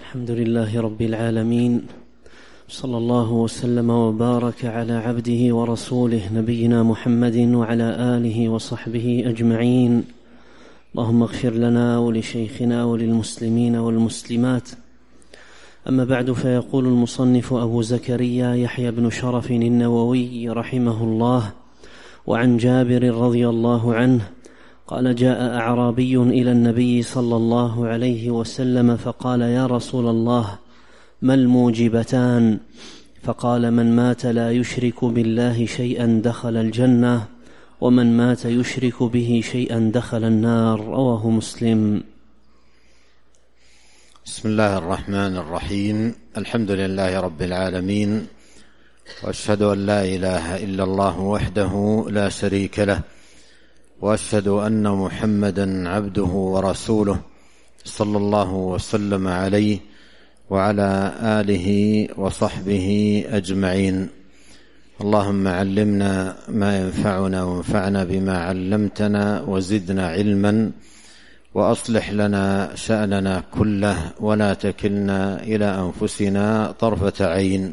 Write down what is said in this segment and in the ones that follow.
الحمد لله رب العالمين، صلى الله وسلم وبارك على عبده ورسوله نبينا محمد وعلى آله وصحبه أجمعين. اللهم اغفر لنا ولشيخنا وللمسلمين والمسلمات. أما بعد، فيقول المصنف أبو زكريا يحيى بن شرف النووي رحمه الله: وعن جابر رضي الله عنه قال: جاء أعرابي إلى النبي صلى الله عليه وسلم فقال: يا رسول الله، ما الموجبتان؟ فقال: من مات لا يشرك بالله شيئا دخل الجنة، ومن مات يشرك به شيئا دخل النار. رواه مسلم. بسم الله الرحمن الرحيم. الحمد لله رب العالمين، وأشهد أن لا إله إلا الله وحده لا شريك له، وأشهد أن محمدا عبده ورسوله، صلى الله وسلم عليه وعلى آله وصحبه أجمعين. اللهم علمنا ما ينفعنا وانفعنا بما علمتنا وزدنا علما، وأصلح لنا شأننا كله ولا تكلنا إلى أنفسنا طرفة عين.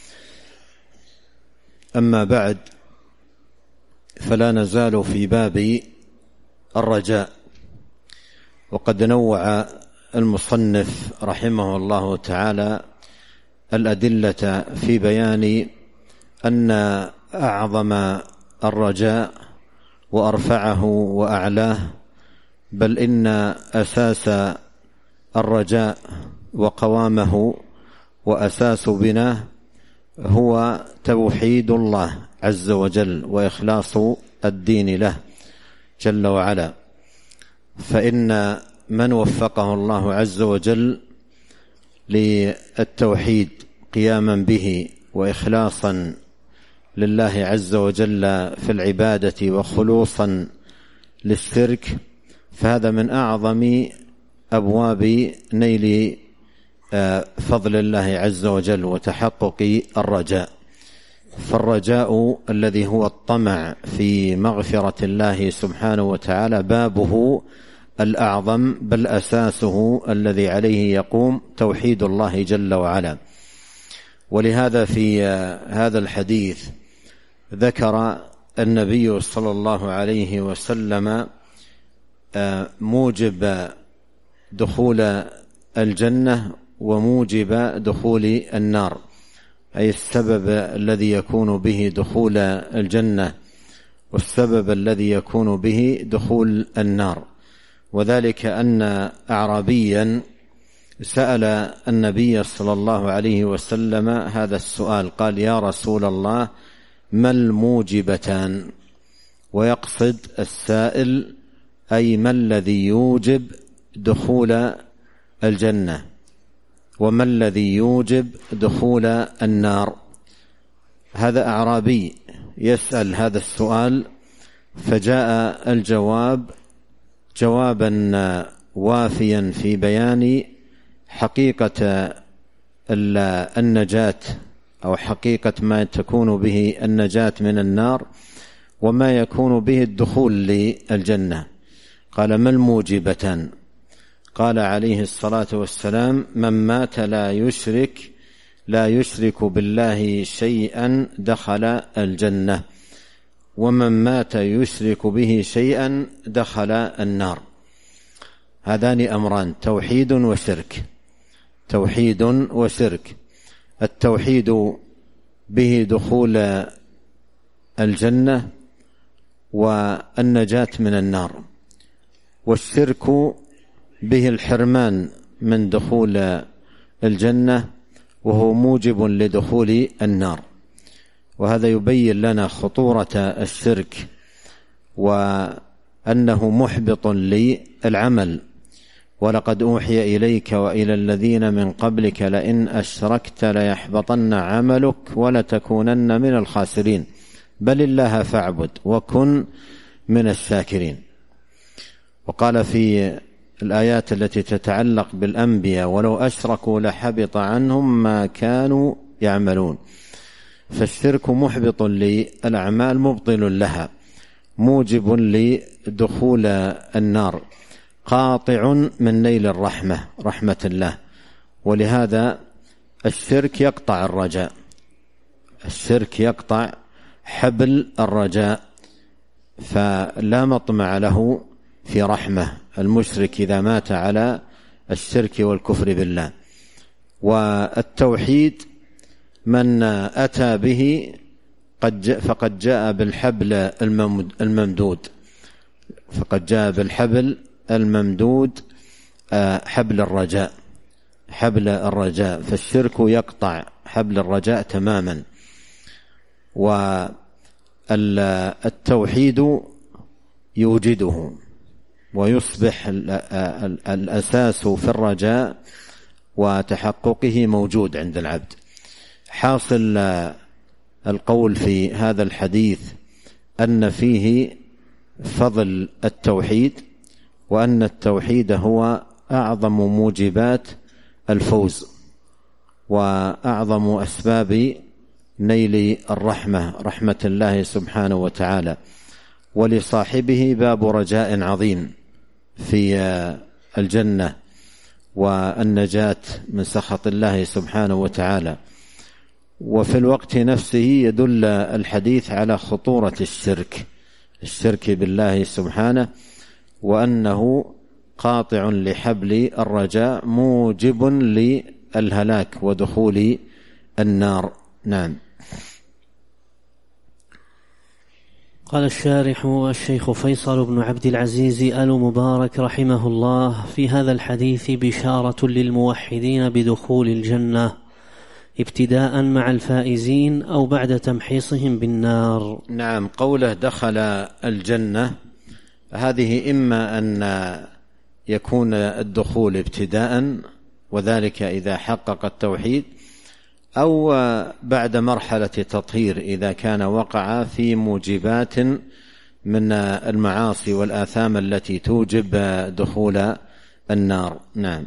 أما بعد، فلا نزال في باب الرجاء، وقد نوع المصنف رحمه الله تعالى الأدلة في بيان أن أعظم الرجاء وأرفعه وأعلاه، بل إن أساس الرجاء وقوامه وأساس بناه هو توحيد الله عز وجل وإخلاص الدين له جل وعلا. فإن من وفقه الله عز وجل للتوحيد قياما به وإخلاصا لله عز وجل في العبادة وخلوصا للشرك، فهذا من أعظم أبواب نيل فضل الله عز وجل وتحقق الرجاء. فالرجاء الذي هو الطمع في مغفرة الله سبحانه وتعالى بابه الأعظم، بل أساسه الذي عليه يقوم توحيد الله جل وعلا. ولهذا في هذا الحديث ذكر النبي صلى الله عليه وسلم موجب دخول الجنة وموجب دخول النار، أي السبب الذي يكون به دخول الجنة والسبب الذي يكون به دخول النار. وذلك أن أعرابيا سأل النبي صلى الله عليه وسلم هذا السؤال، قال: يا رسول الله، ما الموجبتان؟ ويقصد السائل أي ما الذي يوجب دخول الجنة، وما الذي يوجب دخول النار. هذا أعرابي يسأل هذا السؤال، فجاء الجواب جوابا وافيا في بيان حقيقة النجاة، أو حقيقة ما تكون به النجاة من النار وما يكون به الدخول للجنة. قال: ما الموجبتان؟ قال عليه الصلاة والسلام: من مات لا يشرك بالله شيئا دخل الجنة، ومن مات يشرك به شيئا دخل النار. هذان أمران: توحيد وشرك. توحيد وشرك. التوحيد به دخول الجنة والنجاة من النار، والشرك به الحرمان من دخول الجنة وهو موجب لدخول النار. وهذا يبين لنا خطورة الشرك وأنه محبط للعمل. ولقد أوحي إليك وإلى الذين من قبلك لئن أشركت ليحبطن عملك ولتكونن من الخاسرين، بل الله فاعبد وكن من الشاكرين. وقال في الآيات التي تتعلق بالأنبياء: ولو أشركوا لحبط عنهم ما كانوا يعملون. فالشرك محبط للأعمال، مبطل لها، موجب لدخول النار، قاطع من نيل رحمة الله، ولهذا الشرك يقطع الرجاء، الشرك يقطع حبل الرجاء، فلا مطمع له في رحمة المشرك إذا مات على الشرك والكفر بالله. والتوحيد من أتى به فقد جاء بالحبل الممدود، فقد جاء بالحبل الممدود، حبل الرجاء، حبل الرجاء. فالشرك يقطع حبل الرجاء تماما، والتوحيد يوجده ويصبح الأساس في الرجاء وتحققه موجود عند العبد. حاصل القول في هذا الحديث أن فيه فضل التوحيد، وأن التوحيد هو أعظم موجبات الفوز وأعظم أسباب نيل الرحمة، رحمة الله سبحانه وتعالى، ولصاحبه باب رجاء عظيم في الجنة والنجاة من سخط الله سبحانه وتعالى. وفي الوقت نفسه يدل الحديث على خطورة الشرك بالله سبحانه، وأنه قاطع لحبل الرجاء موجب للهلاك ودخول النار. نعم. قال الشارح الشيخ فيصل بن عبد العزيز آل مبارك رحمه الله: في هذا الحديث بشارة للموحدين بدخول الجنة ابتداء مع الفائزين أو بعد تمحيصهم بالنار. نعم، قوله دخل الجنة هذه إما أن يكون الدخول ابتداء وذلك إذا حقق التوحيد، أو بعد مرحلة تطهير إذا كان وقع في موجبات من المعاصي والآثام التي توجب دخول النار. نعم.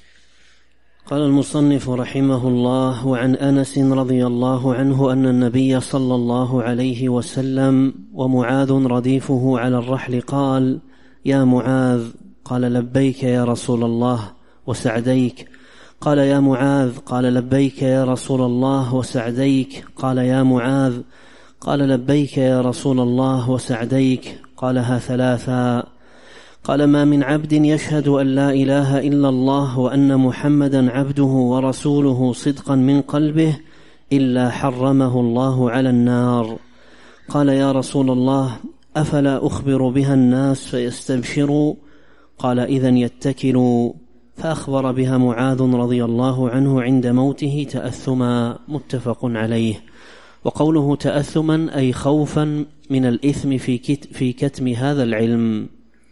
قال المصنف رحمه الله: وعن أنس رضي الله عنه أن النبي صلى الله عليه وسلم ومعاذ رديفه على الرحل قال: يا معاذ. قال: لبيك يا رسول الله وسعديك. قال: يا معاذ. قال: لبيك يا رسول الله وسعديك. قال: يا معاذ. قال: لبيك يا رسول الله وسعديك. قالها ثلاثا. قال: ما من عبد يشهد أن لا إله إلا الله وأن محمدا عبده ورسوله صدقا من قلبه إلا حرمه الله على النار. قال: يا رسول الله، أفلا أخبر بها الناس فيستبشروا؟ قال: إذن يتكلوا. فأخبر بها معاذ رضي الله عنه عند موته تأثما. متفق عليه. وقوله تأثما أي خوفا من الإثم في كتم هذا العلم.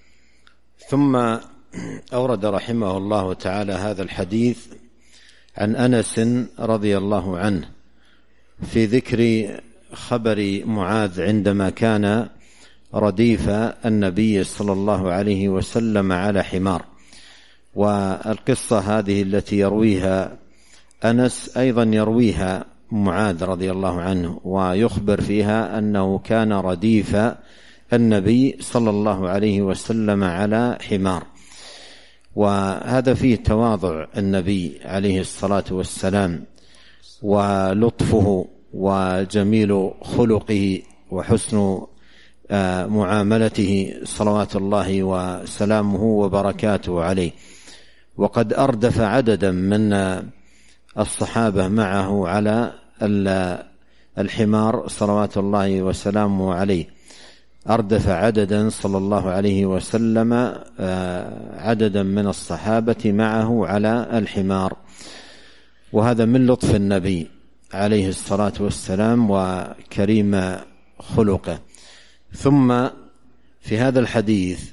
ثم أورد رحمه الله تعالى هذا الحديث عن أنس رضي الله عنه في ذكر خبر معاذ عندما كان رديف النبي صلى الله عليه وسلم على حمار. والقصة هذه التي يرويها أنس أيضا يرويها معاذ رضي الله عنه، ويخبر فيها أنه كان رديف النبي صلى الله عليه وسلم على حمار. وهذا فيه تواضع النبي عليه الصلاة والسلام ولطفه وجميل خلقه وحسن معاملته صلوات الله وسلامه وبركاته عليه. وقد أردف عددا من الصحابة معه على الحمار صلوات الله وسلامه عليه، أردف عددا صلى الله عليه وسلم عددا من الصحابة معه على الحمار، وهذا من لطف النبي عليه الصلاة والسلام وكريم خلقه. ثم في هذا الحديث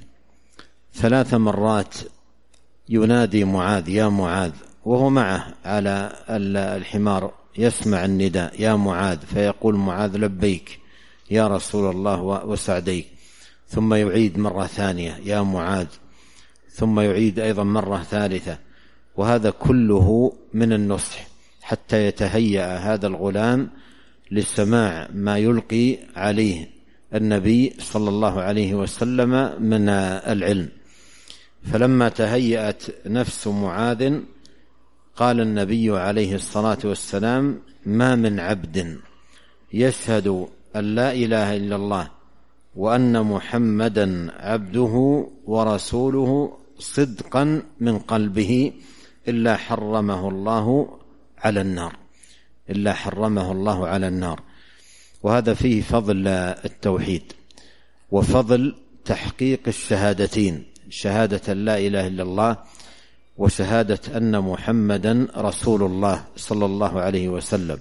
3 مرات ينادي معاذ: يا معاذ، وهو معه على الحمار يسمع النداء: يا معاذ. فيقول معاذ: لبيك يا رسول الله وسعديك. ثم يعيد مرة ثانية: يا معاذ. ثم يعيد أيضا مرة ثالثة. وهذا كله من النصح حتى يتهيأ هذا الغلام للسماع ما يلقي عليه النبي صلى الله عليه وسلم من العلم. فلما تهيأت نفس معاذ قال النبي عليه الصلاة والسلام: ما من عبد يشهد أن لا إله إلا الله وأن محمدا عبده ورسوله صدقا من قلبه إلا حرمه الله على النار، إلا حرمه الله على النار. وهذا فيه فضل التوحيد وفضل تحقيق الشهادتين، شهادة لا إله إلا الله وشهادة أن محمدا رسول الله صلى الله عليه وسلم.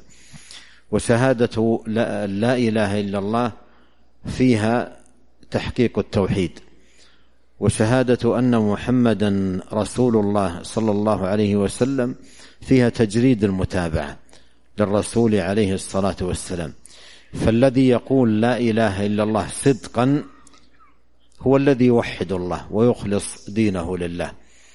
وشهادة لا إله إلا الله فيها تحقيق التوحيد، وشهادة أن محمدا رسول الله صلى الله عليه وسلم فيها تجريد المتابعة للرسول عليه الصلاة والسلام. فالذي يقول لا إله إلا الله صدقا هو الذي يوحد الله ويخلص دينه لله،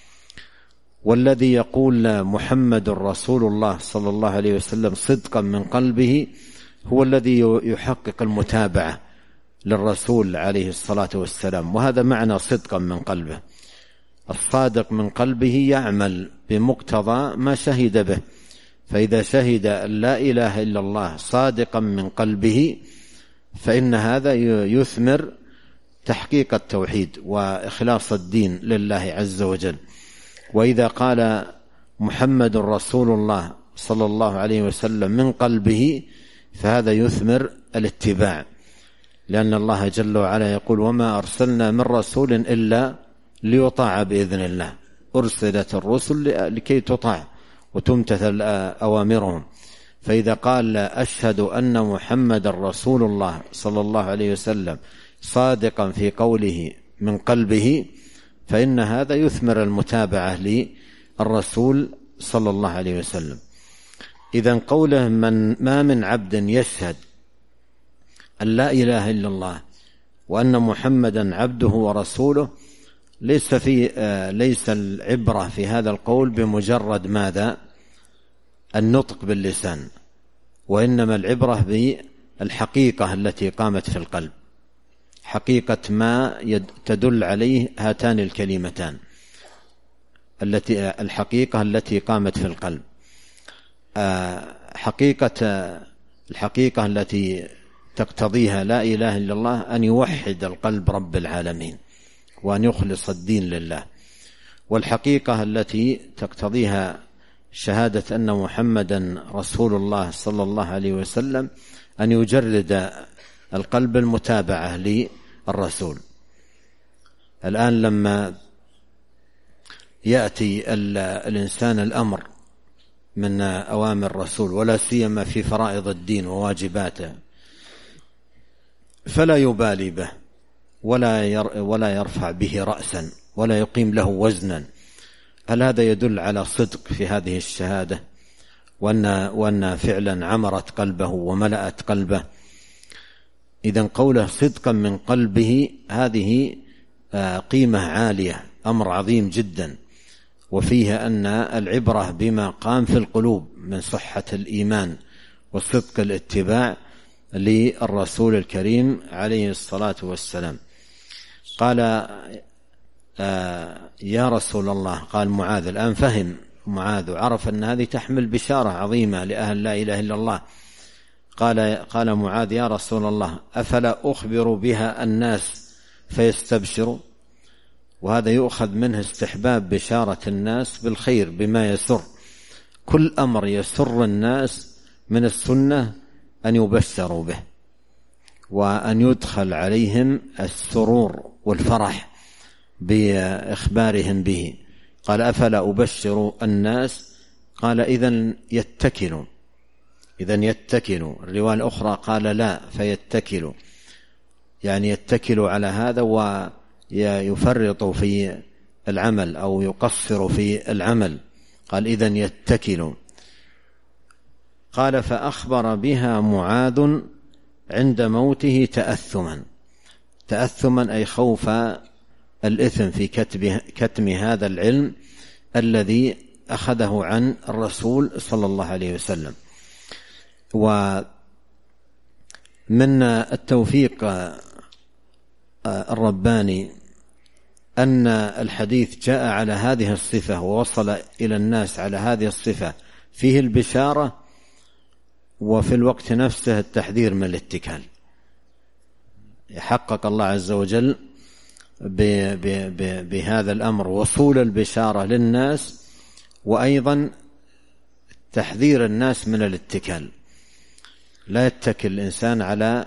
والذي يقول محمد رسول الله صلى الله عليه وسلم صدقا من قلبه هو الذي يحقق المتابعة للرسول عليه الصلاة والسلام. وهذا معنى صدقا من قلبه. الصادق من قلبه يعمل بمقتضى ما شهد به، فإذا شهد أن لا إله إلا الله صادقا من قلبه فإن هذا يثمر تحقيق التوحيد وإخلاص الدين لله عز وجل. وإذا قال محمد رسول الله صلى الله عليه وسلم من قلبه فهذا يثمر الاتباع، لأن الله جل وعلا يقول: وما أرسلنا من رسول إلا ليطاع بإذن الله. أرسلت الرسل لكي تطاع وتمتثل أوامرهم. فإذا قال أشهد أن محمد رسول الله صلى الله عليه وسلم صادقا في قوله من قلبه فإن هذا يثمر المتابعة للرسول صلى الله عليه وسلم. إذن قوله ما من عبد يشهد أن لا إله إلا الله وأن محمدا عبده ورسوله ليس العبرة في هذا القول بمجرد ماذا؟ النطق باللسان، وإنما العبرة بالحقيقة التي قامت في القلب، حقيقة ما تدل عليه هاتان الكلمتان، الحقيقة التي قامت في القلب. الحقيقة التي تقتضيها لا إله إلا الله أن يوحد القلب رب العالمين وأن يخلص الدين لله. والحقيقة التي تقتضيها شهادة أن محمدا رسول الله صلى الله عليه وسلم أن يجرد القلب المتابعة للرسول. الآن لما يأتي الإنسان الأمر من أوامر الرسول ولا سيما في فرائض الدين وواجباته فلا يبالي به ولا يرفع به رأسا ولا يقيم له وزنا، هل هذا يدل على صدق في هذه الشهادة وأن فعلا عمرت قلبه وملأت قلبه؟ إذن قوله صدقا من قلبه هذه قيمة عالية، أمر عظيم جدا، وفيها أن العبرة بما قام في القلوب من صحة الإيمان وصدق الاتباع للرسول الكريم عليه الصلاة والسلام. قال يا رسول الله، قال معاذ، الآن فهم معاذ وعرف أن هذه تحمل بشارة عظيمة لأهل لا إله إلا الله. قال معاذ يا رسول الله أفلا أخبر بها الناس فيستبشروا؟ وهذا يؤخذ منه استحباب بشارة الناس بالخير بما يسر. كل أمر يسر الناس من السنة أن يبشروا به وأن يدخل عليهم السرور والفرح بإخبارهم به. قال أفلا أبشر الناس؟ قال إذن يتكلوا. الرواية الأخرى قال لا فيتكلوا، يعني يتكلوا على هذا ويفرطوا في العمل أو يقصروا في العمل. قال إذن يتكلوا. قال فأخبر بها معاذ عند موته تأثما أي خوف الإثم في كتم هذا العلم الذي أخذه عن الرسول صلى الله عليه وسلم. ومن التوفيق الرباني أن الحديث جاء على هذه الصفة ووصل إلى الناس على هذه الصفة فيه البشارة وفي الوقت نفسه التحذير من الاتكال. يحقق الله عز وجل بهذا الأمر وصول البشارة للناس، وأيضا تحذير الناس من الاتكال. لا يتكل الإنسان على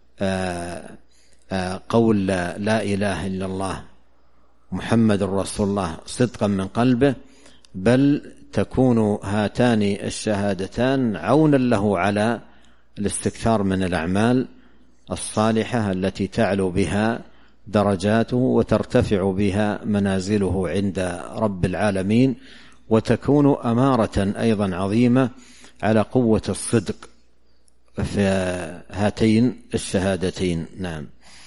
قول لا إله إلا الله محمد رسول الله صدقا من قلبه، بل تكون هاتان الشهادتان عونا له على الاستكثار من الأعمال الصالحة التي تعلو بها درجاته وترتفع بها منازله عند رب العالمين، وتكون أمارة أيضا عظيمة على قوة الصدق في هاتين الشهادتين. نعم.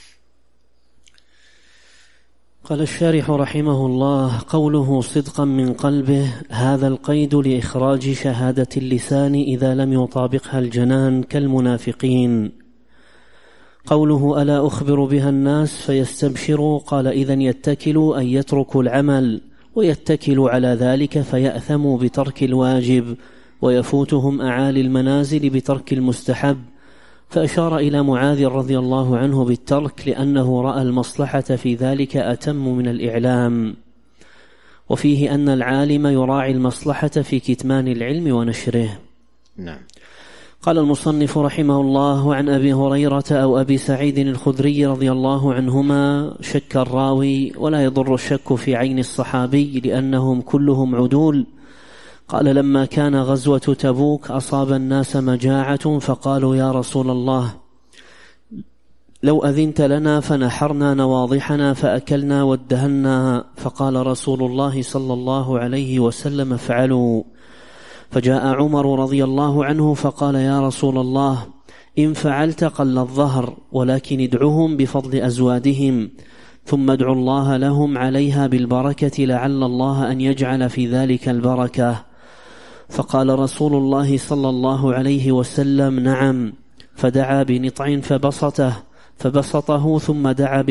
قال الشارح رحمه الله: قوله صدقا من قلبه، هذا القيد لإخراج شهادة اللسان إذا لم يطابقها الجنان كالمنافقين. قوله ألا أخبر بها الناس فيستبشروا، قال إذن يتكلوا أن يتركوا العمل، ويتكلوا على ذلك فيأثموا بترك الواجب، ويفوتهم أعالي المنازل بترك المستحب. فأشار إلى معاذ رضي الله عنه بالترك لأنه رأى المصلحة في ذلك أتم من الإعلام، وفيه أن العالم يراعي المصلحة في كتمان العلم ونشره. نعم. قال المصنف رحمه الله: عن أبي هريرة أو أبي سعيد الخدري رضي الله عنهما شك الراوي، ولا يضر الشك في عين الصحابي لأنهم كلهم عدول. قال: لما كان غزوة تبوك أصاب الناس مجاعة، فقالوا يا رسول الله لو أذنت لنا فنحرنا نواضحنا فأكلنا وادهنا. فقال رسول الله صلى الله عليه وسلم: افعلوا. فجاء عمر رضي الله عنه فقال: يا رسول الله إن فعلت قل الظهر، ولكن ادعهم بفضل أزوادهم، ثم ادعوا الله لهم عليها بالبركة لعل الله أن يجعل في ذلك البركة. فقال رسول الله صلى الله عليه وسلم: نعم. فدعا بنطع فبسطه ثم دعا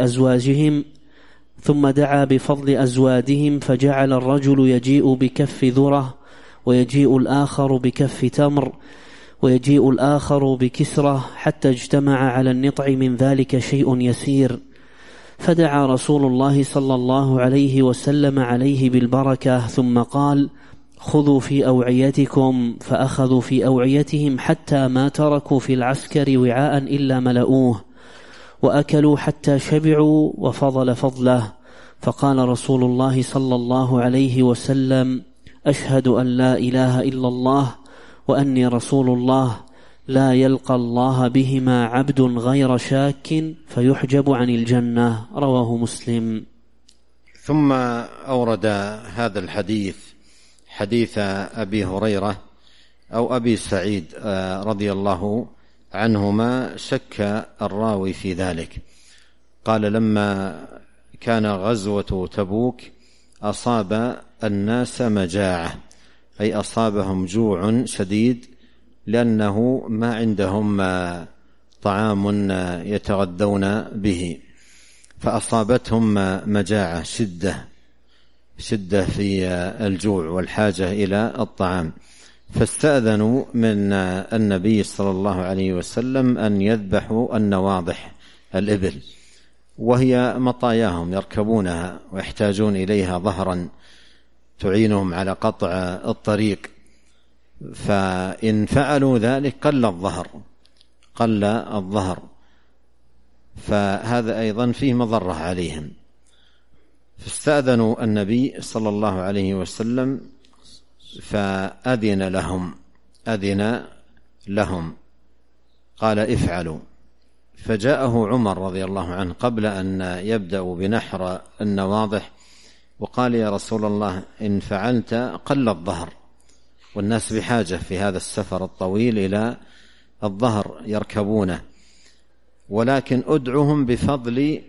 بفضل أزوادهم، فجعل الرجل يجيء بكف ذرة، ويجيء الآخر بكف تمر، ويجيء الآخر بكسرة، حتى اجتمع على النطع من ذلك شيء يسير. فدعا رسول الله صلى الله عليه وسلم عليه بالبركة، ثم قال: خذوا في أوعيتكم. فأخذوا في أوعيتهم حتى ما تركوا في العسكر وعاء إلا ملؤوه، وأكلوا حتى شبعوا وفضل فضله. فقال رسول الله صلى الله عليه وسلم: أشهد أن لا إله إلا الله وأني رسول الله، لا يلقى الله بهما عبد غير شاك فيحجب عن الجنة. رواه مسلم. ثم أورد هذا الحديث حديث أبي هريرة أو أبي سعيد رضي الله عنهما شك الراوي في ذلك. قال: لما كان غزوة تبوك أصاب الناس مجاعة، أي أصابهم جوع شديد لأنه ما عندهم طعام يتغذون به، فأصابتهم مجاعة شدة في الجوع والحاجة إلى الطعام، فاستأذنوا من النبي صلى الله عليه وسلم أن يذبحوا النواضح الإبل، وهي مطاياهم يركبونها ويحتاجون إليها ظهرا تعينهم على قطع الطريق، فإن فعلوا ذلك قل الظهر، فهذا أيضا فيه مضرة عليهم. فاستأذنوا النبي صلى الله عليه وسلم فأذن لهم قال: افعلوا. فجاءه عمر رضي الله عنه قبل أن يبدأوا بنحر النواضح وقال: يا رسول الله إن فعلت قل الظهر، والناس بحاجة في هذا السفر الطويل إلى الظهر يركبونه، ولكن ادعهم بفضل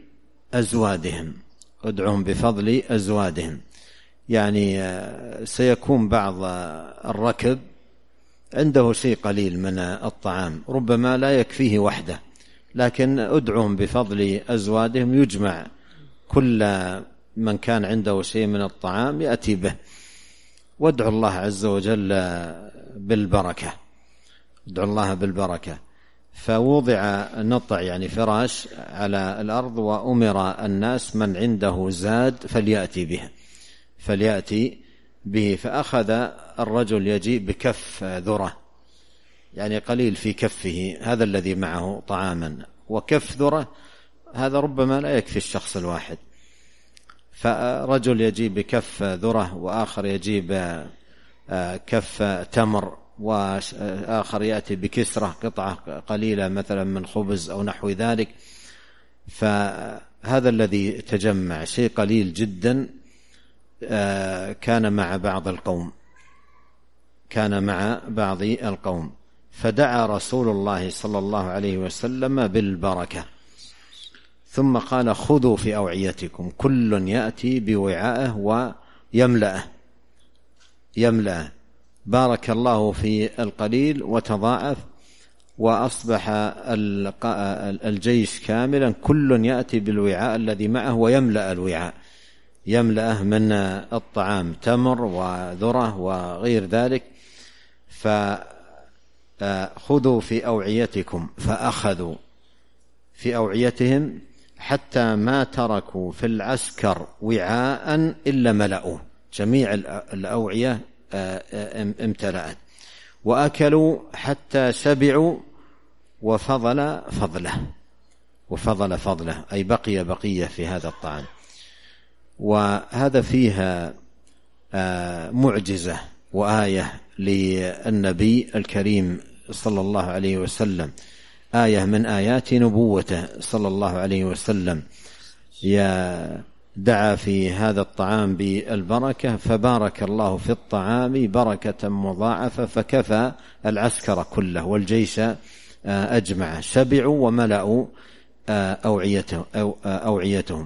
أزوادهم، يعني سيكون بعض الركب عنده شيء قليل من الطعام ربما لا يكفيه وحده، لكن ادعهم بفضل أزوادهم، يجمع كل من كان عنده شيء من الطعام يأتي به، وادعوا الله عز وجل بالبركة، ادعوا الله بالبركة. فوضع نطع يعني فراش على الأرض، وأمر الناس من عنده زاد فليأتي به. فأخذ الرجل يجيء بكف ذرة، يعني قليل في كفه، هذا الذي معه طعاما، وكف ذرة هذا ربما لا يكفي الشخص الواحد. فرجل يجيب بكف ذرة، وآخر يجيب كف تمر، وآخر يأتي بكسرة قطعة قليلة مثلا من خبز أو نحو ذلك. فهذا الذي تجمع شيء قليل جدا كان مع بعض القوم، فدعا رسول الله صلى الله عليه وسلم بالبركة، ثم قال: خذوا في أوعيتكم، كل يأتي بوعائه ويملأه. بارك الله في القليل وتضاعف، وأصبح الجيش كاملا، كل يأتي بالوعاء الذي معه ويملأ الوعاء، يملأه من الطعام، تمر وذرة وغير ذلك. فخذوا في أوعيتكم، فأخذوا في أوعيتهم حتى ما تركوا في العسكر وعاء إلا ملأوه، جميع الأوعية امتلأت، وأكلوا حتى شبعوا وفضل فضله، أي بقية في هذا الطعام. وهذا فيها معجزة وآية للنبي الكريم صلى الله عليه وسلم، آية من آيات نبوته صلى الله عليه وسلم. دعا في هذا الطعام بالبركة، فبارك الله في الطعام بركة مضاعفة، فكفى العسكر كله والجيش أجمع، شبعوا وملأوا أوعيتهم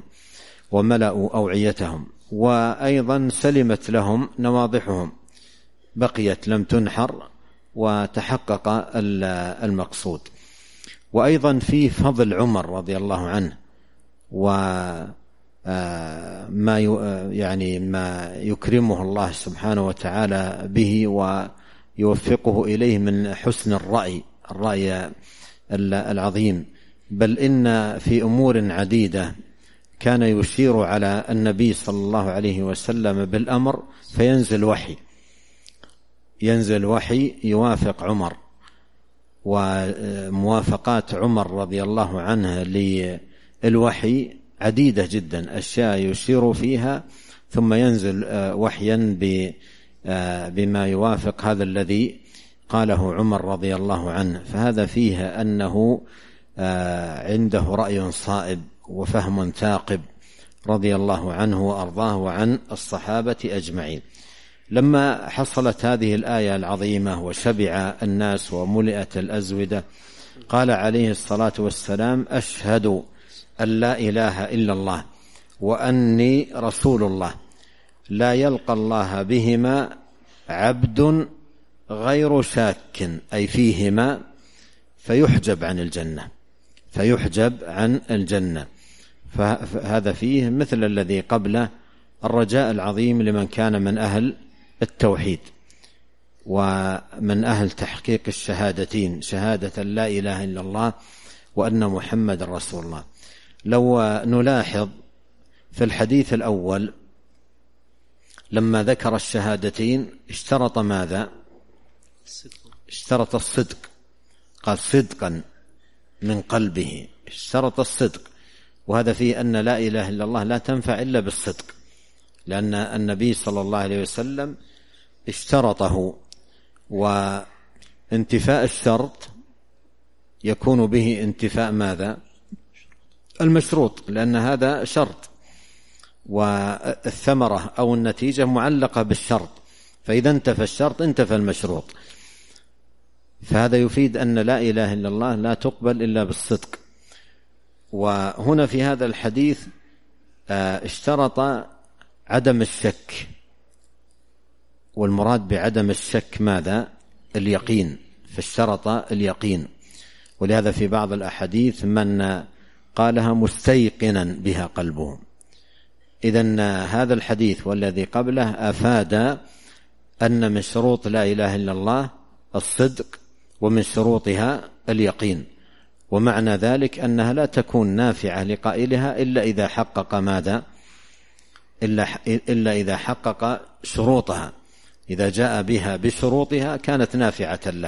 وأيضا سلمت لهم نواضحهم، بقيت لم تنحر، وتحقق المقصود. وأيضا في فضل عمر رضي الله عنه، ما يكرمه الله سبحانه وتعالى به ويوفقه إليه من حسن الرأي العظيم. بل إن في أمور عديدة كان يشير على النبي صلى الله عليه وسلم بالأمر، فينزل وحي يوافق عمر، وموافقات عمر رضي الله عنه للوحي عديدة جدا، أشياء يشير فيها ثم ينزل وحيا بما يوافق هذا الذي قاله عمر رضي الله عنه. فهذا فيه أنه عنده رأي صائب وفهم ثاقب رضي الله عنه وأرضاه وعن الصحابة أجمعين. لما حصلت هذه الآية العظيمة وشبع الناس وملئت الأزودة، قال عليه الصلاة والسلام: أشهد أن لا إله إلا الله وأني رسول الله، لا يلقى الله بهما عبد غير شاك، أي فيهما، فيحجب عن الجنة. فهذا فيه مثل الذي قبله الرجاء العظيم لمن كان من أهل التوحيد ومن أهل تحقيق الشهادتين، شهادة لا إله إلا الله وأن محمد رسول الله. لو نلاحظ في الحديث الأول لما ذكر الشهادتين اشترط ماذا؟ اشترط الصدق، قال صدقا من قلبه، اشترط الصدق. وهذا فيه أن لا إله إلا الله لا تنفع إلا بالصدق، لأن النبي صلى الله عليه وسلم اشترطه، وانتفاء الشرط يكون به انتفاء ماذا؟ المشروط، لأن هذا شرط، والثمرة أو النتيجة معلقة بالشرط، فإذا انتفى الشرط انتفى المشروط. فهذا يفيد أن لا إله إلا الله لا تقبل إلا بالصدق. وهنا في هذا الحديث اشترط عدم الشك، والمراد بعدم الشك ماذا؟ اليقين، فاشترط اليقين. ولهذا في بعض الأحاديث من قالها مستيقنا بها قلبه، إذن هذا الحديث والذي قبله أفاد أن من شروط لا إله إلا الله الصدق، ومن شروطها اليقين، ومعنى ذلك أنها لا تكون نافعة لقائلها إلا إذا حقق ماذا؟ إلا إذا حقق شروطها. إذا جاء بها بشروطها كانت نافعة له.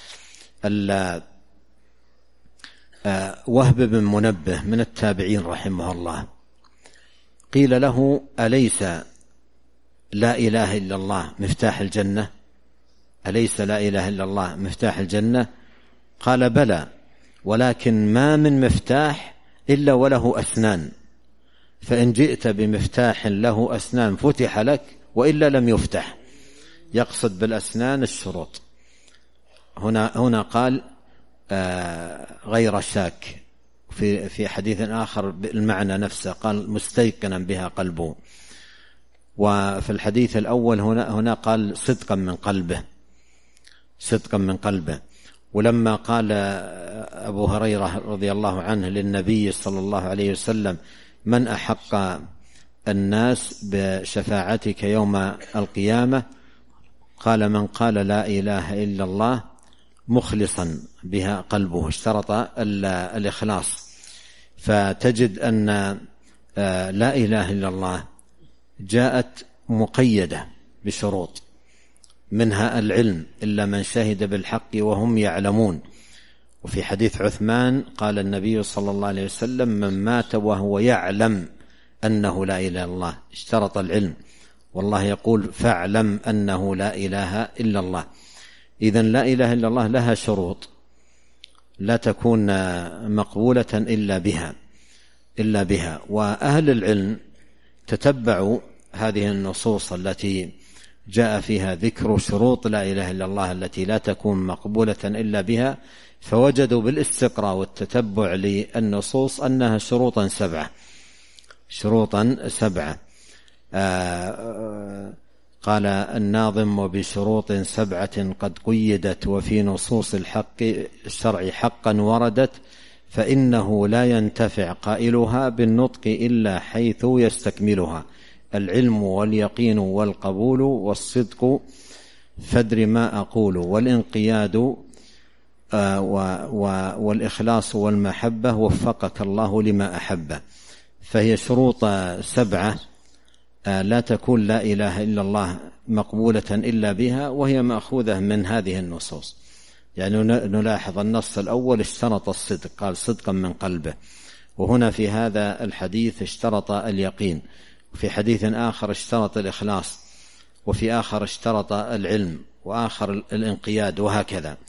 وهب بن منبه من التابعين رحمه الله قيل له: أليس لا إله إلا الله مفتاح الجنة؟ أليس لا إله إلا الله مفتاح الجنة؟ قال: بلى، ولكن ما من مفتاح إلا وله أسنان، فإن جئت بمفتاح له أسنان فتح لك، وإلا لم يفتح. يقصد بالأسنان الشروط. هنا قال غير شاك، في حديث آخر المعنى نفسه قال مستيقنا بها قلبه، وفي الحديث الأول هنا قال صدقا من قلبه، صدقا من قلبه. ولما قال أبو هريرة رضي الله عنه للنبي صلى الله عليه وسلم: من أحق الناس بشفاعتك يوم القيامة؟ قال: من قال لا إله إلا الله مخلصا بها قلبه. اشترط الإخلاص. فتجد أن لا إله إلا الله جاءت مقيدة بشروط، منها العلم: إلا من شهد بالحق وهم يعلمون. وفي حديث عثمان قال النبي صلى الله عليه وسلم: من مات وهو يعلم أنه لا إله إلا الله. اشترط العلم، والله يقول: فاعلم أنه لا إله إلا الله. إذن لا إله إلا الله لها شروط لا تكون مقبولة إلا بها. وأهل العلم تتبعوا هذه النصوص التي جاء فيها ذكر شروط لا إله إلا الله التي لا تكون مقبولة إلا بها، فوجدوا بالاستقراء والتتبع للنصوص أنها شروطا سبعة. قال الناظم: وبشروط 7 قد قيدت، وفي نصوص الشرع حقا وردت، فإنه لا ينتفع قائلها بالنطق إلا حيث يستكملها: العلم واليقين والقبول والصدق، فادر ما أقول، والانقياد والإخلاص والمحبة، وفقك الله لما أحب. فهي شروط 7 لا تكون لا إله إلا الله مقبولة إلا بها، وهي مأخوذة من هذه النصوص. يعني نلاحظ النص الأول اشترط الصدق، قال صدقا من قلبه، وهنا في هذا الحديث اشترط اليقين، وفي حديث آخر اشترط الإخلاص، وفي آخر اشترط العلم، وآخر الانقياد، وهكذا.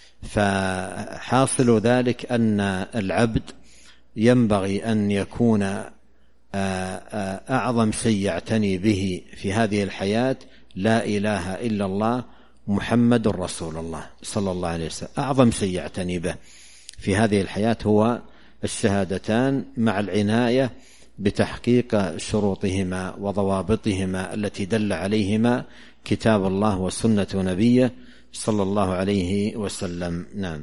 فحاصل ذلك أن العبد ينبغي أن يكون أعظم شيء يعتني به في هذه الحياة لا إله إلا الله محمد رسول الله صلى الله عليه وسلم. أعظم شيء يعتني به في هذه الحياة هو الشهادتان، مع العناية بتحقيق شروطهما وضوابطهما التي دل عليهما كتاب الله وسنة نبيه صلى الله عليه وسلم. نعم.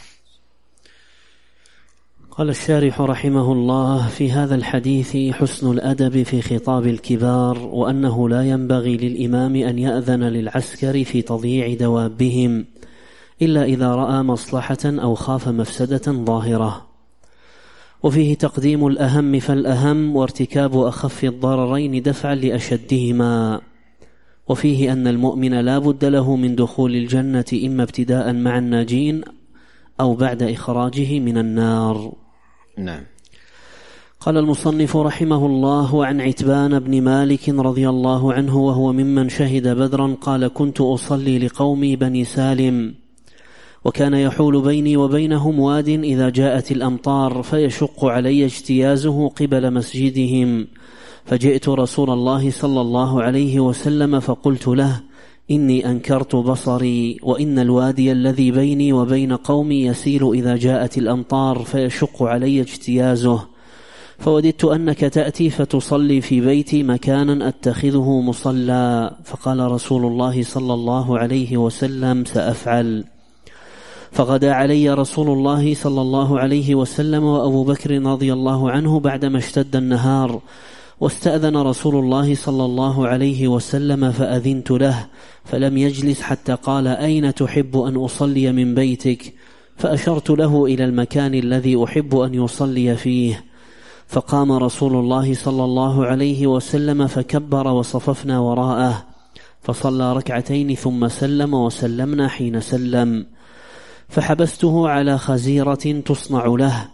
قال الشارح رحمه الله: في هذا الحديث حسن الأدب في خطاب الكبار، وأنه لا ينبغي للإمام أن يأذن للعسكر في تضييع دوابهم إلا إذا رأى مصلحة أو خاف مفسدة ظاهرة. وفيه تقديم الأهم فالأهم، وارتكاب أخف الضررين دفعا لأشدهما. وفيه أن المؤمن لا بد له من دخول الجنة، إما ابتداء مع الناجين أو بعد إخراجه من النار. نعم. قال المصنف رحمه الله: عن عتبان بن مالك رضي الله عنه وهو ممن شهد بدرا قال: كنت أصلي لقومي بني سالم، وكان يحول بيني وبينهم واد إذا جاءت الأمطار، فيشق علي اجتيازه قبل مسجدهم، فجئت رسول الله صلى الله عليه وسلم فقلت له: إني أنكرت بصري، وإن الوادي الذي بيني وبين قومي يسيل إذا جاءت الأمطار، فيشق علي اجتيازه، فوددت أنك تأتي فتصلي في بيتي مكانا أتخذه مصلى. فقال رسول الله صلى الله عليه وسلم: سأفعل. فغدا علي رسول الله صلى الله عليه وسلم وأبو بكر رضي الله عنه بعدما اشتد النهار، واستأذن رسول الله صلى الله عليه وسلم فأذنت له، فلم يجلس حتى قال: أين تحب أن أصلي من بيتك؟ فأشرت له إلى المكان الذي أحب أن يصلي فيه، فقام رسول الله صلى الله عليه وسلم فكبر وصففنا وراءه، فصلى ركعتين ثم سلم وسلمنا حين سلم، فحبسته على خزيرة تصنع له،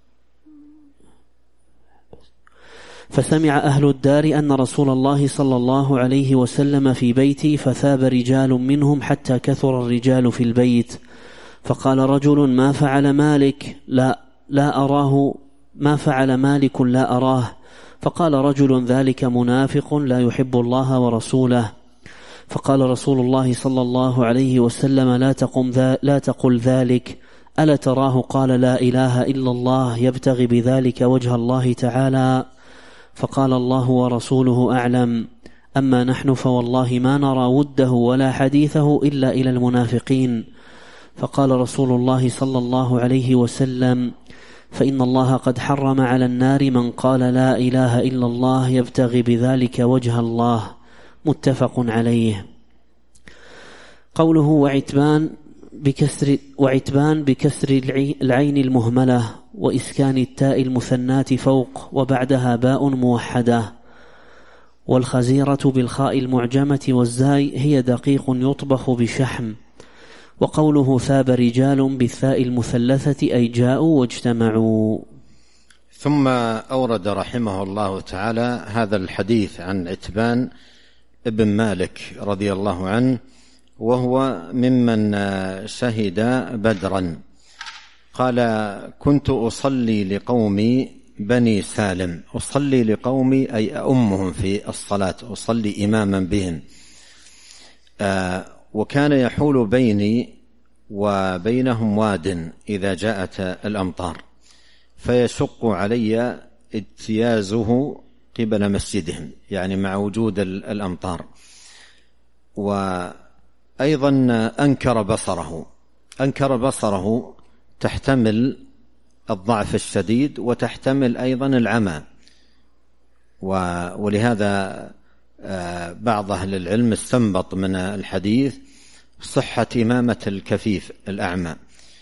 فسمع أهل الدار أن رسول الله صلى الله عليه وسلم في بيتي، فثاب رجال منهم حتى كثر الرجال في البيت، فقال رجل: ما فعل مالك؟ لا أراه. ما فعل مالك؟ لا أراه. فقال رجل: ذلك منافق لا يحب الله ورسوله. فقال رسول الله صلى الله عليه وسلم: لا تقل ذلك، ألا تراه قال: لا إله إلا الله يبتغي بذلك وجه الله تعالى؟ فقال: الله ورسوله أعلم، أما نحن فوالله ما نرى وده ولا حديثه إلا إلى المنافقين. فقال رسول الله صلى الله عليه وسلم: فإن الله قد حرم على النار من قال لا إله إلا الله يبتغي بذلك وجه الله. متفق عليه. قوله وعتبان بكسر العين المهملة وإسكان التاء المثناة فوق وبعدها باء موحدة، والخزيرة بالخاء المعجمة والزاي هي دقيق يطبخ بشحم. وقوله ثاب رجال بالثاء المثلثة أي جاءوا واجتمعوا. ثم أورد رحمه الله تعالى هذا الحديث عن عتبان ابن مالك رضي الله عنه، وهو ممن شهد بدرا. قال: كنت أصلي لقومي بني سالم، أصلي لقومي أي أمهم في الصلاة، أصلي إماما بهم، وكان يحول بيني وبينهم واد إذا جاءت الأمطار، فيشق علي اجتيازه قبل مسجدهم، يعني مع وجود الأمطار. وأيضا أنكر بصره تحتمل الضعف الشديد وتحتمل أيضا العمى، ولهذا بعض أهل العلم استنبط من الحديث صحة إمامة الكفيف الأعمى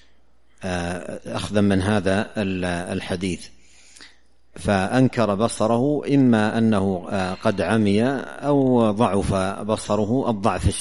أخذا من هذا الحديث. فأنكر بصره، إما أنه قد عمي أو ضعف بصره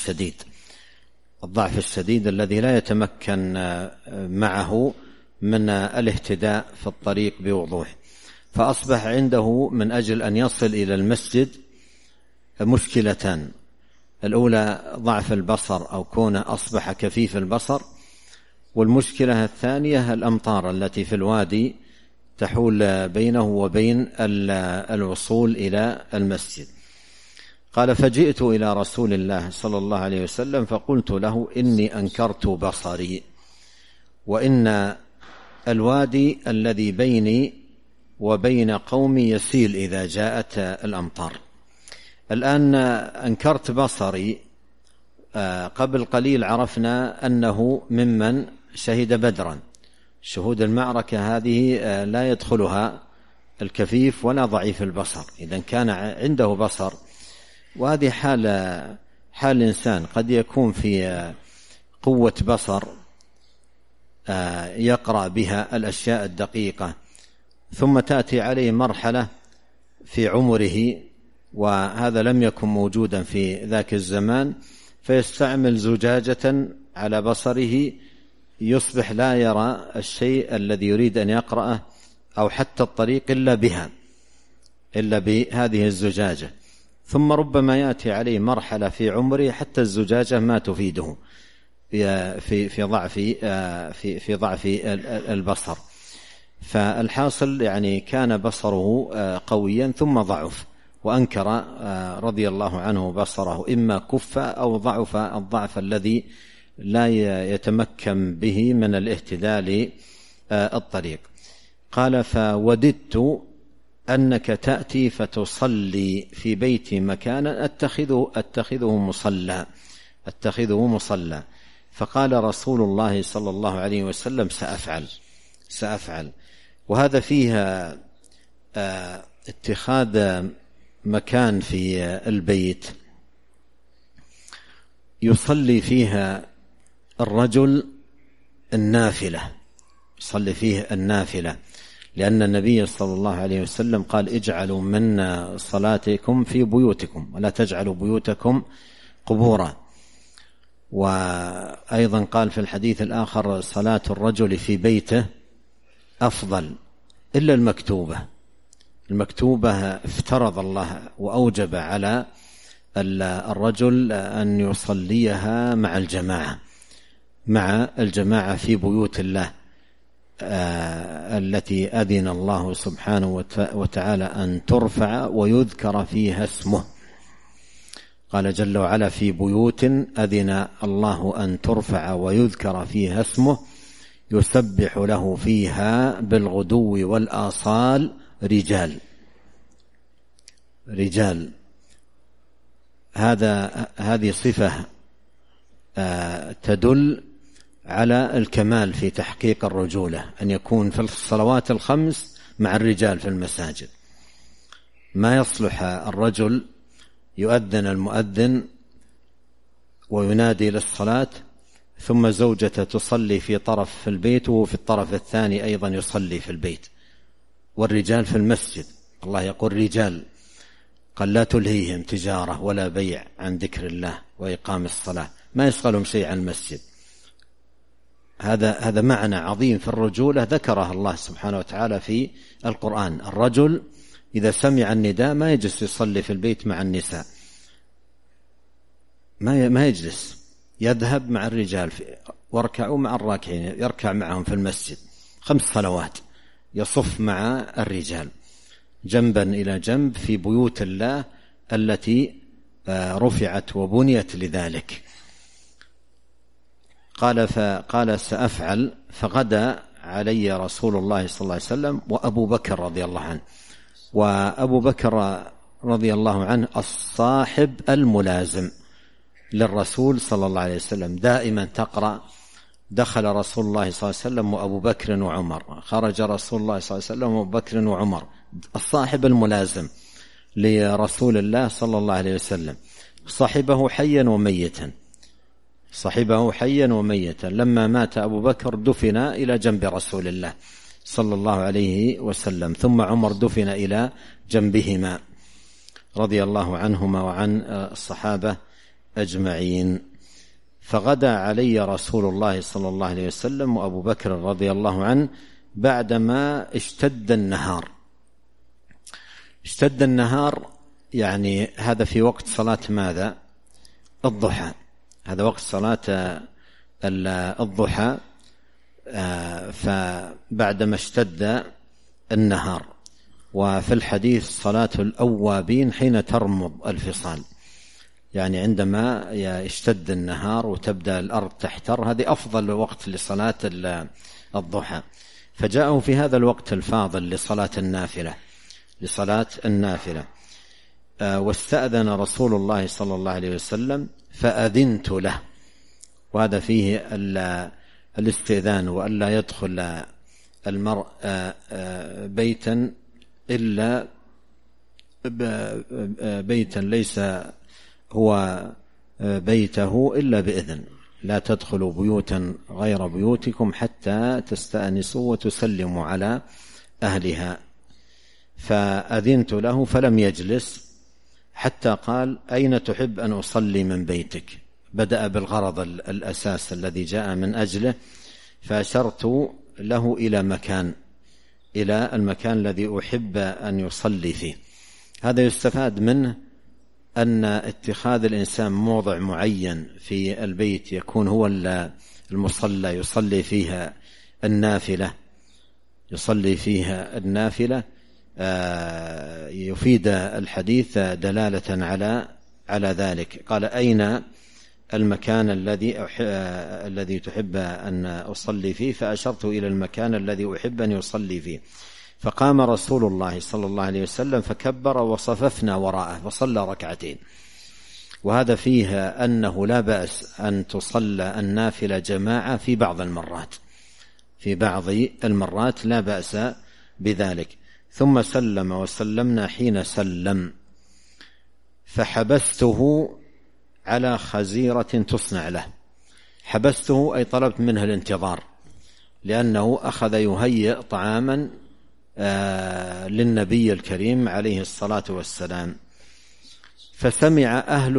الضعف الشديد الذي لا يتمكن معه من الاهتداء في الطريق بوضوح، فأصبح عنده من أجل أن يصل إلى المسجد مشكلتان: الأولى ضعف البصر أو كونه أصبح كفيف البصر، والمشكلة الثانية الأمطار التي في الوادي تحول بينه وبين الوصول إلى المسجد. قال: فجئت إلى رسول الله صلى الله عليه وسلم فقلت له: إني أنكرت بصري، وإن الوادي الذي بيني وبين قومي يسيل إذا جاءت الأمطار. الآن أنكرت بصري، قبل قليل عرفنا أنه ممن شهد بدرا. شهود المعركة هذه لا يدخلها الكفيف ولا ضعيف البصر، إذن كان عنده بصر. وهذه حال إنسان قد يكون في قوة بصر يقرأ بها الأشياء الدقيقة، ثم تأتي عليه مرحلة في عمره وهذا لم يكن موجودا في ذاك الزمان، فيستعمل زجاجة على بصره، يصبح لا يرى الشيء الذي يريد أن يقرأه أو حتى الطريق إلا بهذه الزجاجة. ثم ربما يأتي عليه مرحلة في عمره حتى الزجاجة ما تفيده في ضعف البصر. فالحاصل يعني كان بصره قويا ثم ضعف، وأنكر رضي الله عنه بصره، إما كف أو ضعف الضعف الذي لا يتمكن به من الاهتداء للطريق. قال: فوددت أنك تأتي فتصلي في بيتي مكانا أتخذه مصلى. فقال رسول الله صلى الله عليه وسلم: سأفعل. وهذا فيها اتخاذ مكان في البيت يصلي فيها الرجل النافلة، يصلي فيه النافلة، لأن النبي صلى الله عليه وسلم قال: اجعلوا من صلاتكم في بيوتكم ولا تجعلوا بيوتكم قبورا. وأيضا قال في الحديث الآخر: صلاة الرجل في بيته أفضل إلا المكتوبة. المكتوبة افترض الله وأوجب على الرجل أن يصليها مع الجماعة في بيوت الله التي أذن الله سبحانه وتعالى أن ترفع ويذكر فيها اسمه. قال جل وعلا: في بيوت أذن الله أن ترفع ويذكر فيها اسمه يسبح له فيها بالغدو والآصال رجال. هذه صفة تدل على الكمال في تحقيق الرجولة، أن يكون في الصلوات الخمس مع الرجال في المساجد. ما يصلح الرجل يؤذن المؤذن وينادي للصلاة ثم زوجته تصلي في طرف البيت وفي الطرف الثاني أيضا يصلي في البيت، والرجال في المسجد. الله يقول: رجال، قال: لا تلهيهم تجارة ولا بيع عن ذكر الله وإقام الصلاة، ما يشغلهم شيء عن المسجد. هذا معنى عظيم في الرجولة ذكره الله سبحانه وتعالى في القرآن. الرجل إذا سمع النداء ما يجلس يصلي في البيت مع النساء، ما يجلس، يذهب مع الرجال واركعوا مع الراكعين، يركع معهم في المسجد 5 صلوات، يصف مع الرجال جنبا إلى جنب في بيوت الله التي رفعت وبنيت لذلك. قال: سأفعل. فغدا علي رسول الله صلى الله عليه وسلم وأبو بكر رضي الله عنه. وأبو بكر رضي الله عنه الصاحب الملازم للرسول صلى الله عليه وسلم، دائما تقرأ: دخل رسول الله صلى الله عليه وسلم وأبو بكر وعمر، خرج رسول الله صلى الله عليه وسلم وأبو بكر وعمر. الصاحب الملازم لرسول الله صلى الله عليه وسلم، صاحبه حيا وميتا. لما مات أبو بكر دفن إلى جنب رسول الله صلى الله عليه وسلم، ثم عمر دفن إلى جنبهما رضي الله عنهما وعن الصحابة أجمعين. فغدا علي رسول الله صلى الله عليه وسلم وأبو بكر رضي الله عنه بعدما اشتد النهار، يعني هذا في وقت صلاة ماذا؟ الضحى. هذا وقت صلاة الضحى. فبعدما اشتد النهار. وفي الحديث: صلاة الأوابين حين ترمض الفصال، يعني عندما يشتد النهار وتبدأ الأرض تحتر، هذه أفضل وقت لصلاة الضحى. فجاءه في هذا الوقت الفاضل لصلاة النافلة. واستأذن رسول الله صلى الله عليه وسلم فأذنت له. وهذا فيه الاستئذان، وألا يدخل المرء بيتا إلا بيتا ليس هو بيته إلا بإذن. لا تدخلوا بيوتا غير بيوتكم حتى تستأنسوا وتسلموا على أهلها. فأذنت له فلم يجلس حتى قال: أين تحب أن أصلي من بيتك؟ بدأ بالغرض الأساس الذي جاء من أجله، فأشرت له إلى المكان الذي أحب أن يصلي فيه. هذا يستفاد منه أن اتخاذ الإنسان موضع معين في البيت يكون هو المصلى يصلي فيها النافلة يفيد الحديث دلالة على ذلك. قال: أين المكان الذي تحب أن أصلي فيه؟ فأشرت إلى المكان الذي أحب أن يصلي فيه. فقام رسول الله صلى الله عليه وسلم فكبر وصففنا وراءه وصلى 2 ركعتين. وهذا فيه أنه لا بأس أن تصلى النافلة جماعة في بعض المرات لا بأس بذلك. ثم سلم وسلمنا حين سلم، فحبسته على خزيرة تصنع له. حبسته أي طلبت منه الانتظار، لأنه أخذ يهيئ طعاما للنبي الكريم عليه الصلاة والسلام. فسمع أهل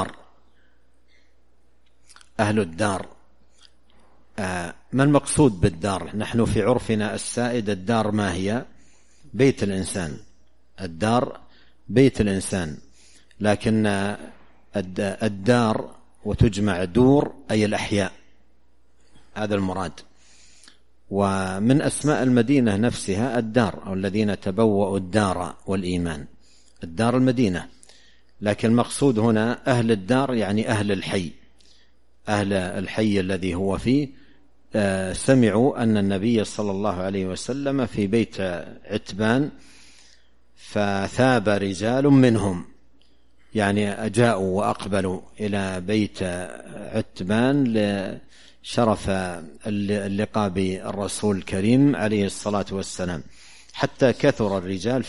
الدار. ما المقصود بالدار؟ نحن في عرفنا السائد الدار ما هي؟ بيت الإنسان. الدار بيت الإنسان، لكن الدار وتجمع دور أي الأحياء، هذا المراد. ومن أسماء المدينة نفسها الدار، أو الذين تبوأوا الدار والإيمان، الدار المدينة. لكن المقصود هنا أهل الدار يعني أهل الحي، أهل الحي الذي هو فيه. سمعوا أن النبي صلى الله عليه وسلم في بيت عتبان، فثاب رجال منهم، يعني جاءوا وأقبلوا إلى بيت عتبان لشرف اللقاء بالرسول الكريم عليه الصلاة والسلام، حتى كثر الرجال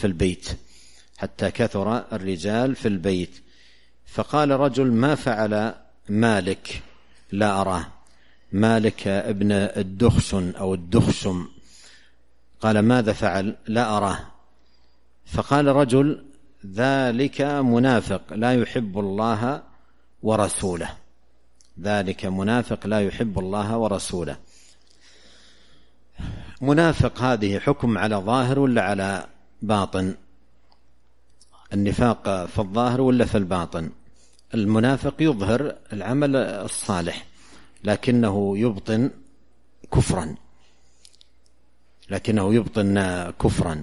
في البيت. فقال رجل: ما فعل مالك؟ لا أراه. مالك ابن الدخشن أو الدخشم. قال: ماذا فعل؟ لا أراه. فقال رجل: ذلك منافق لا يحب الله ورسوله. ذلك منافق لا يحب الله ورسوله. منافق هذه حكم على ظاهر ولا على باطن؟ النفاق في الظاهر ولا في الباطن؟ المنافق يظهر العمل الصالح لكنه يبطن كفرا.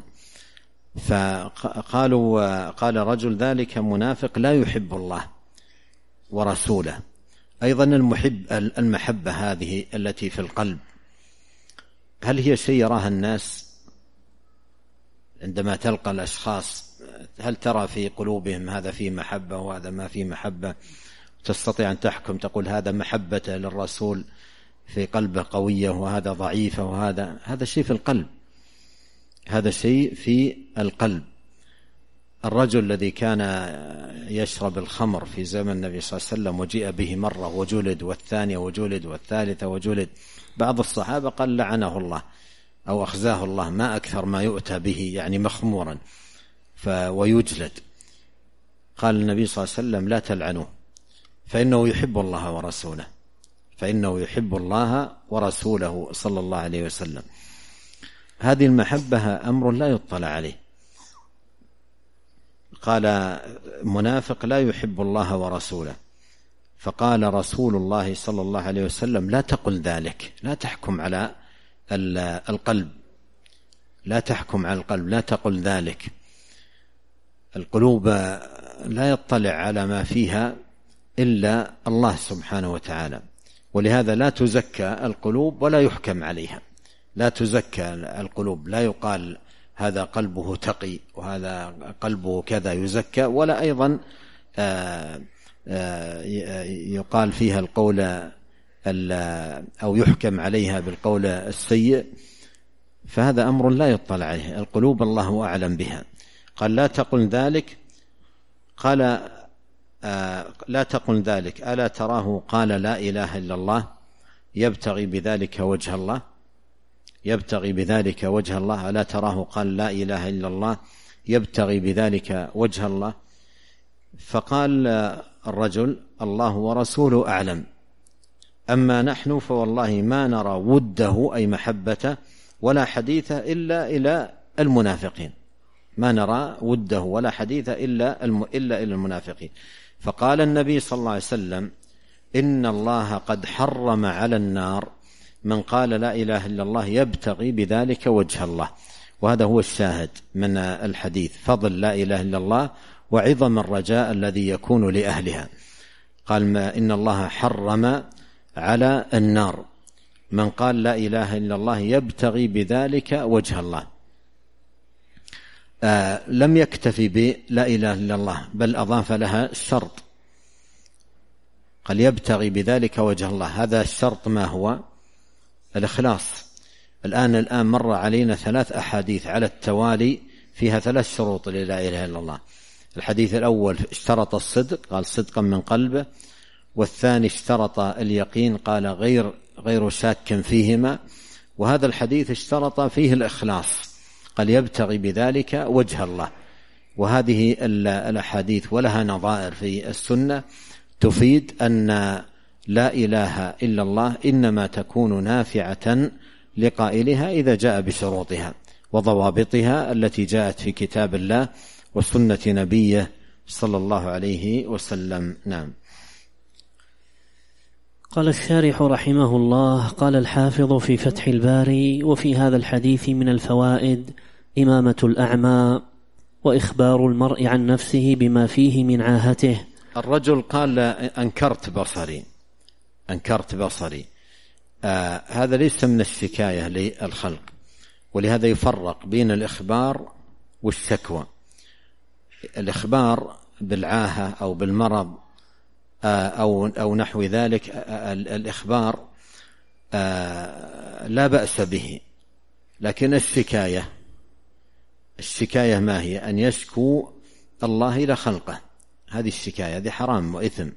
قال رجل: ذلك منافق لا يحب الله ورسوله. أيضا المحبة هذه التي في القلب، هل هي شيء يراها الناس؟ عندما تلقى الأشخاص هل ترى في قلوبهم هذا فيه محبة وهذا ما فيه محبة؟ تستطيع أن تحكم تقول هذا محبة للرسول في قلبه قوية وهذا ضعيفة، هذا شيء في القلب، هذا شيء في القلب. الرجل الذي كان يشرب الخمر في زمن النبي صلى الله عليه وسلم وجيء به مرة وجلد، والثانية وجلد، والثالثة وجلد، بعض الصحابة قال: لعنه الله أو أخزاه الله، ما أكثر ما يؤتى به، يعني مخمورا ويجلد. قال النبي صلى الله عليه وسلم: لا تلعنوه فإنه يحب الله ورسوله صلى الله عليه وسلم. هذه المحبة أمر لا يطلع عليه. قال: منافق لا يحب الله ورسوله. فقال رسول الله صلى الله عليه وسلم: لا تقل ذلك، لا تحكم على القلب، لا تقل ذلك. القلوب لا يطلع على ما فيها إلا الله سبحانه وتعالى، ولهذا لا تزكى القلوب ولا يحكم عليها. لا تزكى القلوب، لا يقال هذا قلبه تقي وهذا قلبه كذا يزكى، ولا أيضا يقال فيها القول أو يحكم عليها بالقول السيء، فهذا أمر لا يطلع عليه. القلوب الله أعلم بها. قال: لا تقل ذلك. قال: لا تقل ذلك، ألا تراه قال لا إله إلا الله يبتغي بذلك وجه الله؟ ألا تراه قال لا إله إلا الله يبتغي بذلك وجه الله؟ فقال الرجل: الله ورسوله أعلم، أما نحن فوالله ما نرى وده أي محبته ولا حديثه إلا إلى المنافقين. ما نرى وده ولا حديثه إلا إلى المنافقين. فقال النبي صلى الله عليه وسلم: إن الله قد حرم على النار من قال لا إله إلا الله يبتغي بذلك وجه الله. وهذا هو الشاهد من الحديث، فضل لا إله إلا الله وعظم الرجاء الذي يكون لأهلها. قال: ما إن الله حرم على النار من قال لا إله إلا الله يبتغي بذلك وجه الله. لم يكتفي بلا إله إلا الله، بل أضاف لها الشرط، قال يبتغي بذلك وجه الله. هذا الشرط ما هو؟ الإخلاص. الآن مر علينا 3 أحاديث على التوالي فيها 3 شروط للا إله إلا الله. الحديث الأول اشترط الصدق، قال صدقا من قلبه، والثاني اشترط اليقين، قال غير شاك فيهما، وهذا الحديث اشترط فيه الإخلاص، قال يبتغي بذلك وجه الله. وهذه الأحاديث ولها نظائر في السنة تفيد أن لا إله إلا الله إنما تكون نافعة لقائلها إذا جاء بشروطها وضوابطها التي جاءت في كتاب الله وسنة نبيه صلى الله عليه وسلم. نعم. قال الشارح رحمه الله: قال الحافظ في فتح الباري: وفي هذا الحديث من الفوائد إمامة الأعمى، وإخبار المرء عن نفسه بما فيه من عاهته. الرجل قال: أنكرت بصري. هذا ليس من الشكاية للخلق، ولهذا يفرق بين الإخبار والشكوى. الإخبار بالعاهة أو بالمرض أو نحو ذلك، الإخبار لا بأس به، لكن الشكاية ما هي؟ أن يشكو الله إلى خلقه، هذه الشكاية، هذه حرام وإثم.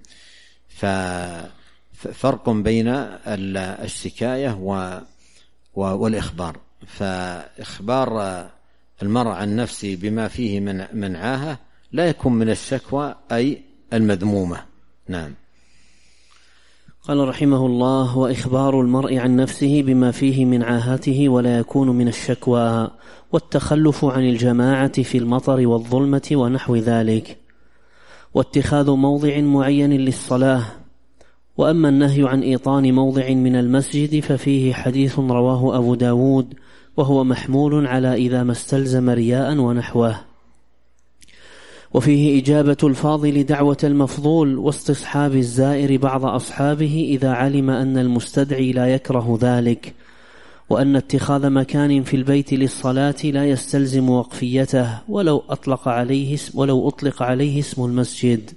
ففرق بين الشكاية والإخبار. فإخبار المرء عن نفسه بما فيه من عاهة لا يكون من الشكوى أي المذمومة. نعم. قال رحمه الله: وإخبار المرء عن نفسه بما فيه من عاهته ولا يكون من الشكوى، والتخلف عن الجماعة في المطر والظلمة ونحو ذلك، واتخاذ موضع معين للصلاة. وأما النهي عن إيطان موضع من المسجد ففيه حديث رواه أبو داود، وهو محمول على إذا ما استلزم رياء ونحوه. وفيه إجابة الفاضل دعوة المفضول، واستصحاب الزائر بعض أصحابه إذا علم أن المستدعي لا يكره ذلك، وأن اتخاذ مكان في البيت للصلاة لا يستلزم وقفيته ولو أطلق عليه اسم المسجد.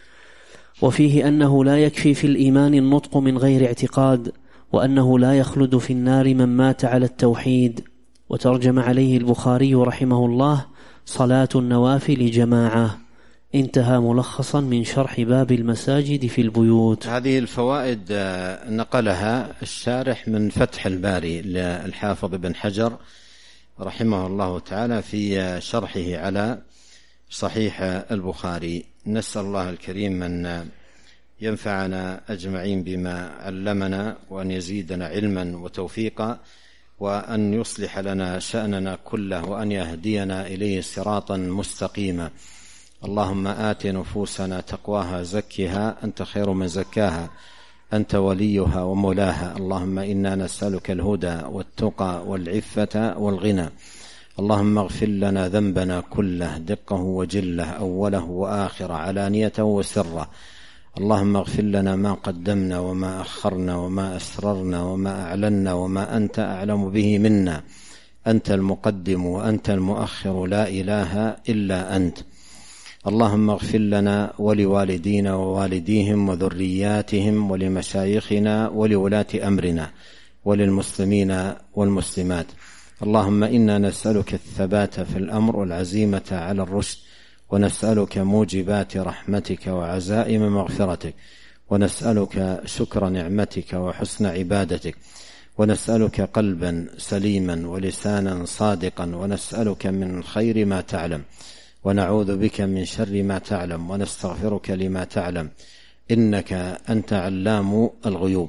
وفيه أنه لا يكفي في الإيمان النطق من غير اعتقاد، وأنه لا يخلد في النار من مات على التوحيد. وترجم عليه البخاري رحمه الله: صلاة النوافل جماعة. انتهى ملخصا من شرح باب المساجد في البيوت. هذه الفوائد نقلها الشارح من فتح الباري للحافظ بن حجر رحمه الله تعالى في شرحه على صحيح البخاري. نسأل الله الكريم أن ينفعنا أجمعين بما علمنا، وأن يزيدنا علما وتوفيقا، وأن يصلح لنا شأننا كله، وأن يهدينا إليه صراطا مستقيما. اللهم آت نفوسنا تقواها زكها أنت خير من زكاها أنت وليها ومولاها. اللهم إنا نسألك الهدى والتقى والعفة والغنى. اللهم اغفر لنا ذنبنا كله دقه وجله، أوله وآخره، علانيته وسره. اللهم اغفر لنا ما قدمنا وما أخرنا وما أسررنا وما أعلنا وما أنت أعلم به منا. أنت المقدم وأنت المؤخر، لا إله إلا أنت. اللهم اغفر لنا ولوالدينا ووالديهم وذرياتهم ولمشايخنا ولولاة أمرنا وللمسلمين والمسلمات. اللهم إنا نسألك الثبات في الأمر والعزيمة على الرشد، ونسألك موجبات رحمتك وعزائم مغفرتك، ونسألك شكر نعمتك وحسن عبادتك، ونسألك قلبا سليما ولسانا صادقا، ونسألك من خير ما تعلم، ونعوذ بك من شر ما تعلم، ونستغفرك لما تعلم، إنك أنت علام الغيوب.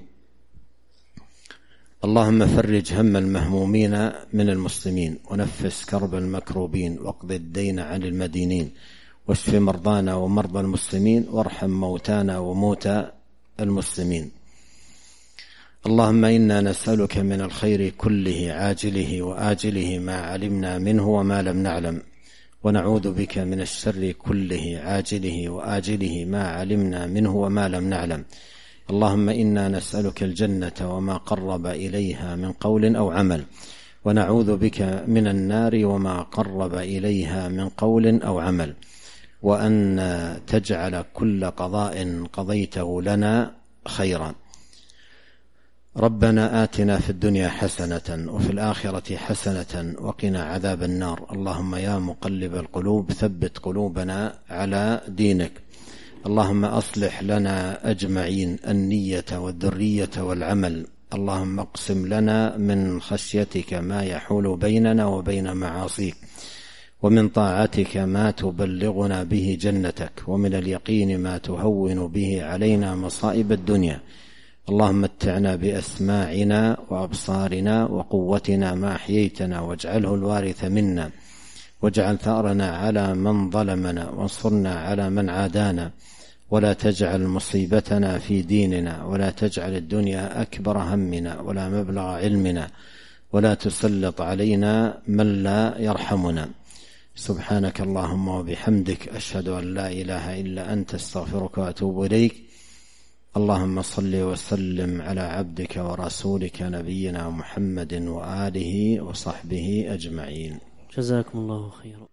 اللهم فرج هم المهمومين من المسلمين، ونفس كرب المكروبين، واقض الدين عن المدينين، واشف مرضانا ومرضى المسلمين، وارحم موتانا وموتى المسلمين. اللهم إنا نسألك من الخير كله عاجله وآجله ما علمنا منه وما لم نعلم، ونعوذ بك من الشر كله عاجله وآجله ما علمنا منه وما لم نعلم. اللهم إنا نسألك الجنة وما قرب إليها من قول أو عمل، ونعوذ بك من النار وما قرب إليها من قول أو عمل، وأن تجعل كل قضاء قضيته لنا خيرا. ربنا آتنا في الدنيا حسنة وفي الآخرة حسنة وقنا عذاب النار. اللهم يا مقلب القلوب ثبت قلوبنا على دينك. اللهم أصلح لنا أجمعين النية والذرية والعمل. اللهم اقسم لنا من خشيتك ما يحول بيننا وبين معاصيك، ومن طاعتك ما تبلغنا به جنتك، ومن اليقين ما تهون به علينا مصائب الدنيا. اللهم متعنا بأسماعنا وأبصارنا وقوتنا ما أحييتنا، واجعله الوارث منا، واجعل ثأرنا على من ظلمنا، وانصرنا على من عادانا، ولا تجعل مصيبتنا في ديننا، ولا تجعل الدنيا أكبر همنا ولا مبلغ علمنا، ولا تسلط علينا من لا يرحمنا. سبحانك اللهم وبحمدك، أشهد أن لا إله إلا أنت، استغفرك وأتوب إليك. اللهم صل وسلم على عبدك ورسولك نبينا محمد وآله وصحبه أجمعين. جزاكم الله خيرا.